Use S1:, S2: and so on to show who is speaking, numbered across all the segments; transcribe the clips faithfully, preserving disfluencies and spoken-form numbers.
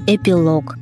S1: Эпилог.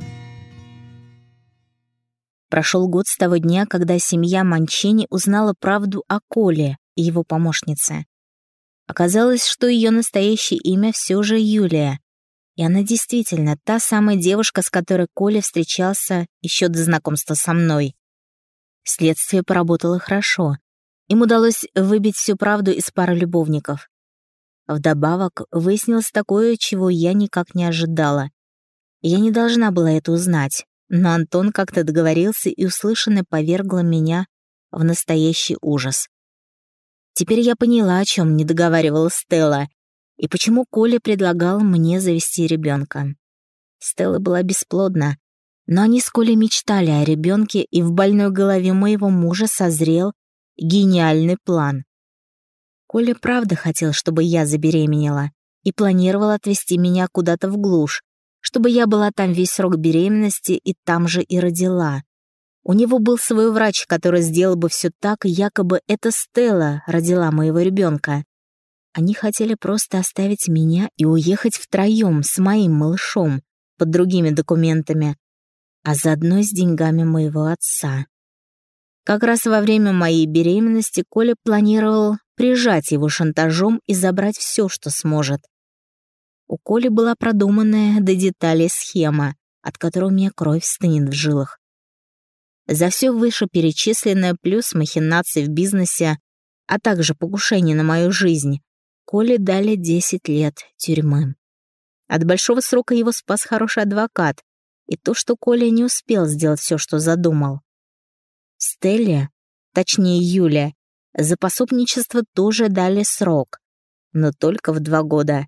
S1: Прошел год с того дня, когда семья Манчини узнала правду о Коле и его помощнице. Оказалось, что ее настоящее имя все же Юлия, и она действительно та самая девушка, с которой Коля встречался еще до знакомства со мной. Следствие поработало хорошо. Им удалось выбить всю правду из пары любовников. Вдобавок, выяснилось такое, чего я никак не ожидала. Я не должна была это узнать, но Антон как-то договорился, и услышанное повергло меня в настоящий ужас. Теперь я поняла, о чем не договаривала Стелла, и почему Коля предлагал мне завести ребенка. Стелла была бесплодна, но они с Колей мечтали о ребенке, и в больной голове моего мужа созрел гениальный план. Коля правда хотел, чтобы я забеременела, и планировал отвезти меня куда-то в глушь, чтобы я была там весь срок беременности и там же и родила. У него был свой врач, который сделал бы все так, якобы это Стелла родила моего ребенка. Они хотели просто оставить меня и уехать втроем с моим малышом под другими документами, а заодно с деньгами моего отца. Как раз во время моей беременности Коля планировал прижать его шантажом и забрать все, что сможет. У Коли была продуманная до деталей схема, от которой у меня кровь стынет в жилах. За все вышеперечисленное плюс махинации в бизнесе, а также покушение на мою жизнь, Коле дали десять лет тюрьмы. От большого срока его спас хороший адвокат, и то, что Коля не успел сделать все, что задумал. Стелле, точнее Юле, за пособничество тоже дали срок, но только в два года.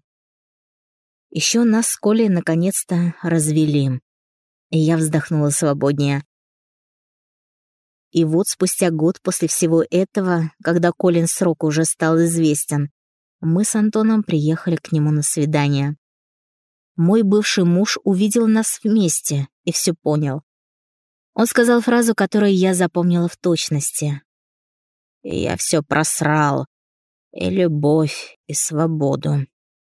S1: Еще нас с Колей наконец-то развели, и я вздохнула свободнее. И вот спустя год после всего этого, когда Колин срок уже стал известен, мы с Антоном приехали к нему на свидание. Мой бывший муж увидел нас вместе и все понял. Он сказал фразу, которую я запомнила в точности. «Я все просрал, и любовь, и свободу».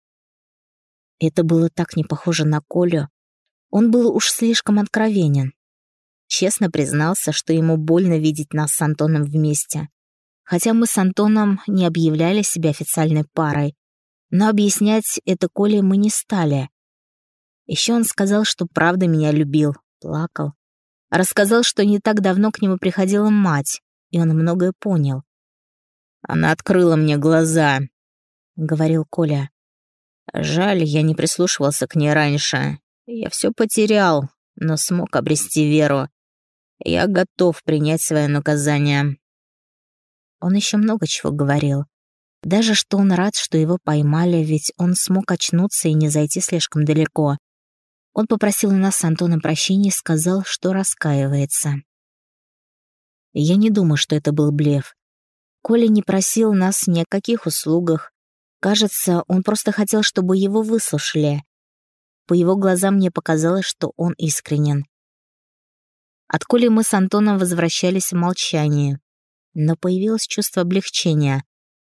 S1: Это было так не похоже на Колю. Он был уж слишком откровенен. Честно признался, что ему больно видеть нас с Антоном вместе. Хотя мы с Антоном не объявляли себя официальной парой, но объяснять это Коле мы не стали. Еще он сказал, что правда меня любил, плакал. Рассказал, что не так давно к нему приходила мать, и он многое понял. «Она открыла мне глаза», — говорил Коля. «Жаль, я не прислушивался к ней раньше. Я все потерял, но смог обрести веру. Я готов принять свое наказание». Он еще много чего говорил. Даже что он рад, что его поймали, ведь он смог очнуться и не зайти слишком далеко. Он попросил у нас с Антоном прощения и сказал, что раскаивается. Я не думаю, что это был блеф. Коля не просил нас ни о каких услугах. Кажется, он просто хотел, чтобы его выслушали. По его глазам мне показалось, что он искренен. От Коли мы с Антоном возвращались в молчании, но появилось чувство облегчения.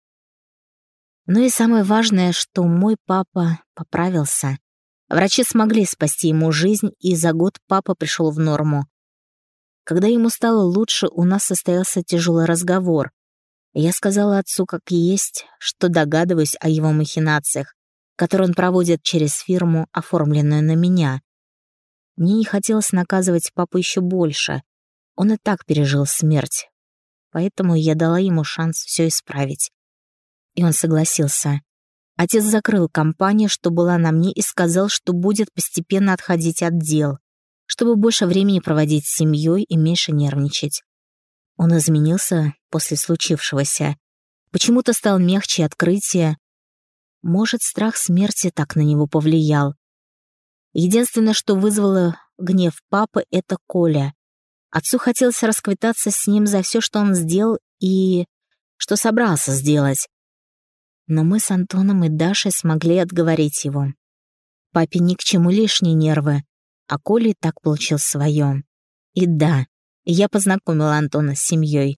S1: Ну и самое важное, что мой папа поправился. Врачи смогли спасти ему жизнь, и за год папа пришел в норму. Когда ему стало лучше, у нас состоялся тяжелый разговор. Я сказала отцу как есть, что догадываюсь о его махинациях, которые он проводит через фирму, оформленную на меня. Мне не хотелось наказывать папу еще больше. Он и так пережил смерть. Поэтому я дала ему шанс все исправить. И он согласился. Отец закрыл компанию, что была на мне, и сказал, что будет постепенно отходить от дел, чтобы больше времени проводить с семьей и меньше нервничать. Он изменился после случившегося. Почему-то стал мягче открытия. Может, страх смерти так на него повлиял. Единственное, что вызвало гнев папы, это Коля. Отцу хотелось расквитаться с ним за все, что он сделал и что собрался сделать. Но мы с Антоном и Дашей смогли отговорить его. Папе ни к чему лишние нервы, а Коля и так получил свое. И да, я познакомила Антона с семьей.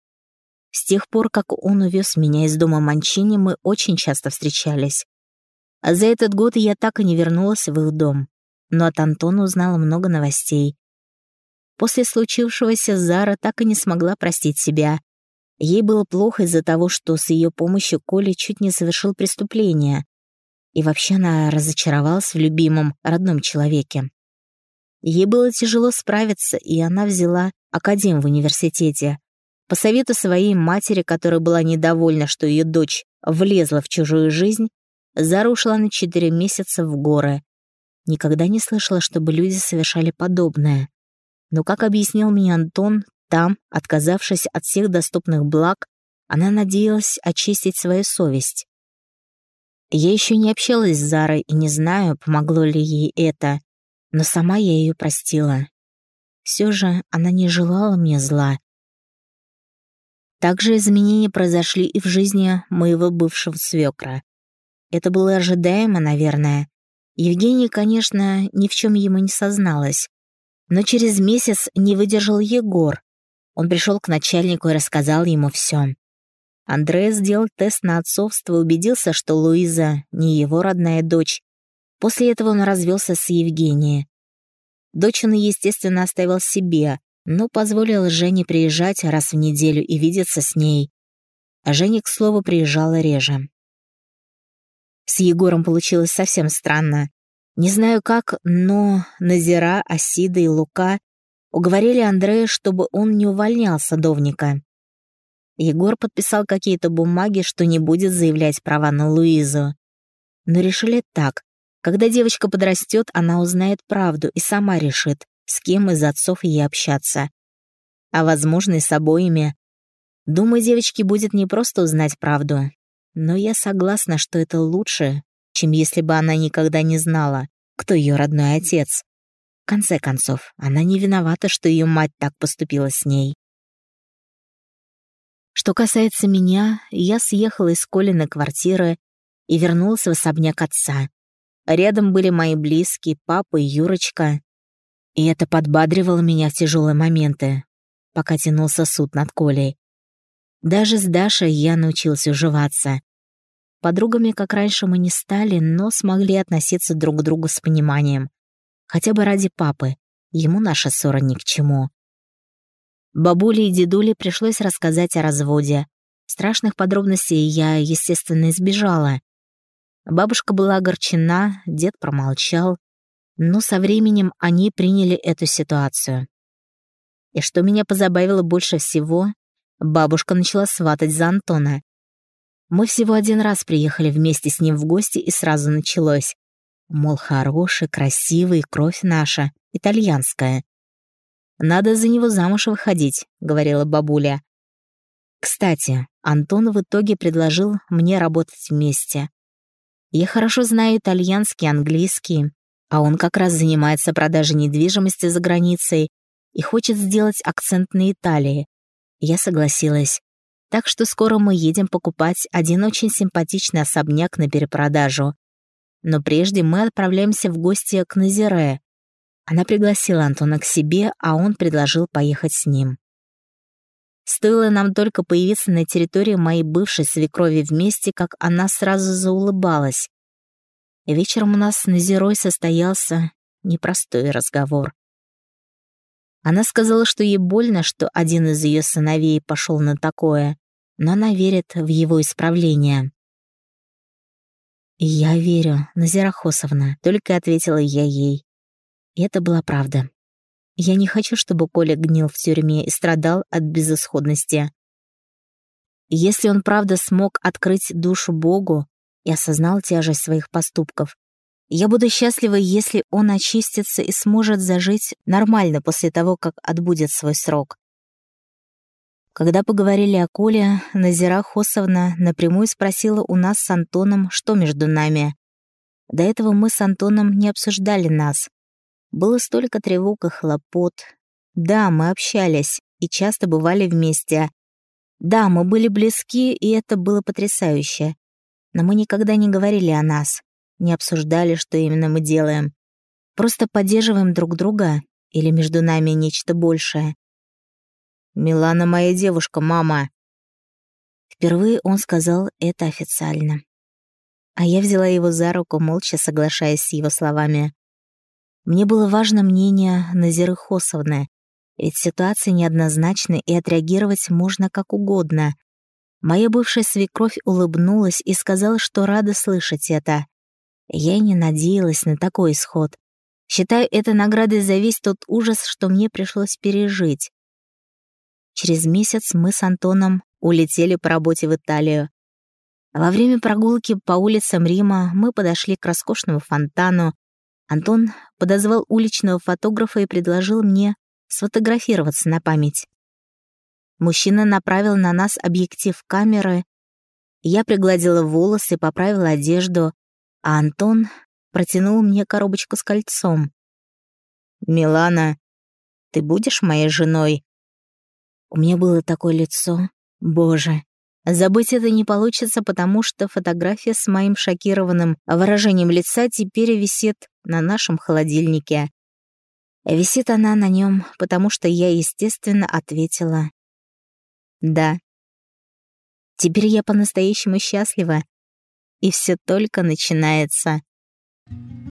S1: С тех пор, как он увез меня из дома Манчини, мы очень часто встречались. А за этот год я так и не вернулась в их дом, но от Антона узнала много новостей. После случившегося Зара так и не смогла простить себя. Ей было плохо из-за того, что с ее помощью Коля чуть не совершил преступление. И вообще она разочаровалась в любимом, родном человеке. Ей было тяжело справиться, и она взяла академ в университете. По совету своей матери, которая была недовольна, что ее дочь влезла в чужую жизнь, Зара ушла на четыре месяца в горы. Никогда не слышала, чтобы люди совершали подобное. Но, как объяснил мне Антон, там, отказавшись от всех доступных благ, она надеялась очистить свою совесть. Я еще не общалась с Зарой и не знаю, помогло ли ей это, но сама я ее простила. Все же она не желала мне зла. Также изменения произошли и в жизни моего бывшего свекра. Это было ожидаемо, наверное. Евгения, конечно, ни в чем ему не созналась. Но через месяц не выдержал Егор. Он пришел к начальнику и рассказал ему все. Андреа сделал тест на отцовство и убедился, что Луиза не его родная дочь. После этого он развелся с Евгенией. Дочь он, естественно, оставил себе, но позволил Жене приезжать раз в неделю и видеться с ней. А Женя, к слову, приезжала реже. С Егором получилось совсем странно. Не знаю как, но Назира, Асида и Лука уговорили Андрея, чтобы он не увольнял садовника. Егор подписал какие-то бумаги, что не будет заявлять права на Луизу. Но решили так. Когда девочка подрастет, она узнает правду и сама решит, с кем из отцов ей общаться. А возможно, и с обоими. Думаю, девочке будет не просто узнать правду, но я согласна, что это лучше, чем если бы она никогда не знала, кто ее родной отец. В конце концов, она не виновата, что ее мать так поступила с ней. Что касается меня, я съехала из Колиной квартиры и вернулась в особняк отца. Рядом были мои близкие, папа и Юрочка. И это подбадривало меня в тяжелые моменты, пока тянулся суд над Колей. Даже с Дашей я научился уживаться. Подругами, как раньше, мы не стали, но смогли относиться друг к другу с пониманием. Хотя бы ради папы. Ему наша ссора ни к чему. Бабуле и дедуле пришлось рассказать о разводе. Страшных подробностей я, естественно, избежала. Бабушка была огорчена, дед промолчал, но со временем они приняли эту ситуацию. И что меня позабавило больше всего, бабушка начала сватать за Антона. Мы всего один раз приехали вместе с ним в гости, и сразу началось. Мол, хороший, красивый, кровь наша, итальянская. «Надо за него замуж выходить», — говорила бабуля. Кстати, Антон в итоге предложил мне работать вместе. Я хорошо знаю итальянский, английский, а он как раз занимается продажей недвижимости за границей и хочет сделать акцент на Италии. Я согласилась. Так что скоро мы едем покупать один очень симпатичный особняк на перепродажу. Но прежде мы отправляемся в гости к Назире. Она пригласила Антона к себе, а он предложил поехать с ним. Стоило нам только появиться на территории моей бывшей свекрови вместе, как она сразу заулыбалась. Вечером у нас с Назирой состоялся непростой разговор. Она сказала, что ей больно, что один из ее сыновей пошел на такое, но она верит в его исправление. «Я верю, Назира Хосовна», — только ответила я ей. И это была правда. Я не хочу, чтобы Коля гнил в тюрьме и страдал от безысходности. Если он правда смог открыть душу Богу и осознал тяжесть своих поступков, я буду счастлива, если он очистится и сможет зажить нормально после того, как отбудет свой срок. Когда поговорили о Коле, Назира Хосовна напрямую спросила у нас с Антоном, что между нами. До этого мы с Антоном не обсуждали нас. Было столько тревог и хлопот. Да, мы общались и часто бывали вместе. Да, мы были близки, и это было потрясающе. Но мы никогда не говорили о нас, не обсуждали, что именно мы делаем. Просто поддерживаем друг друга или между нами нечто большее. «Милана моя девушка, мама». Впервые он сказал это официально. А я взяла его за руку, молча соглашаясь с его словами. Мне было важно мнение Назиры Хосовны, ведь ситуация неоднозначна и отреагировать можно как угодно. Моя бывшая свекровь улыбнулась и сказала, что рада слышать это. Я и не надеялась на такой исход. Считаю это наградой за весь тот ужас, что мне пришлось пережить. Через месяц мы с Антоном улетели по работе в Италию. Во время прогулки по улицам Рима мы подошли к роскошному фонтану. Антон подозвал уличного фотографа и предложил мне сфотографироваться на память. Мужчина направил на нас объектив камеры. Я пригладила волосы и поправила одежду, а Антон протянул мне коробочку с кольцом. «Милана, ты будешь моей женой?» У меня было такое лицо. Боже, забыть это не получится, потому что фотография с моим шокированным выражением лица теперь висит на нашем холодильнике. Висит она на нем, потому что я, естественно, ответила «да». Теперь я по-настоящему счастлива, и все только начинается.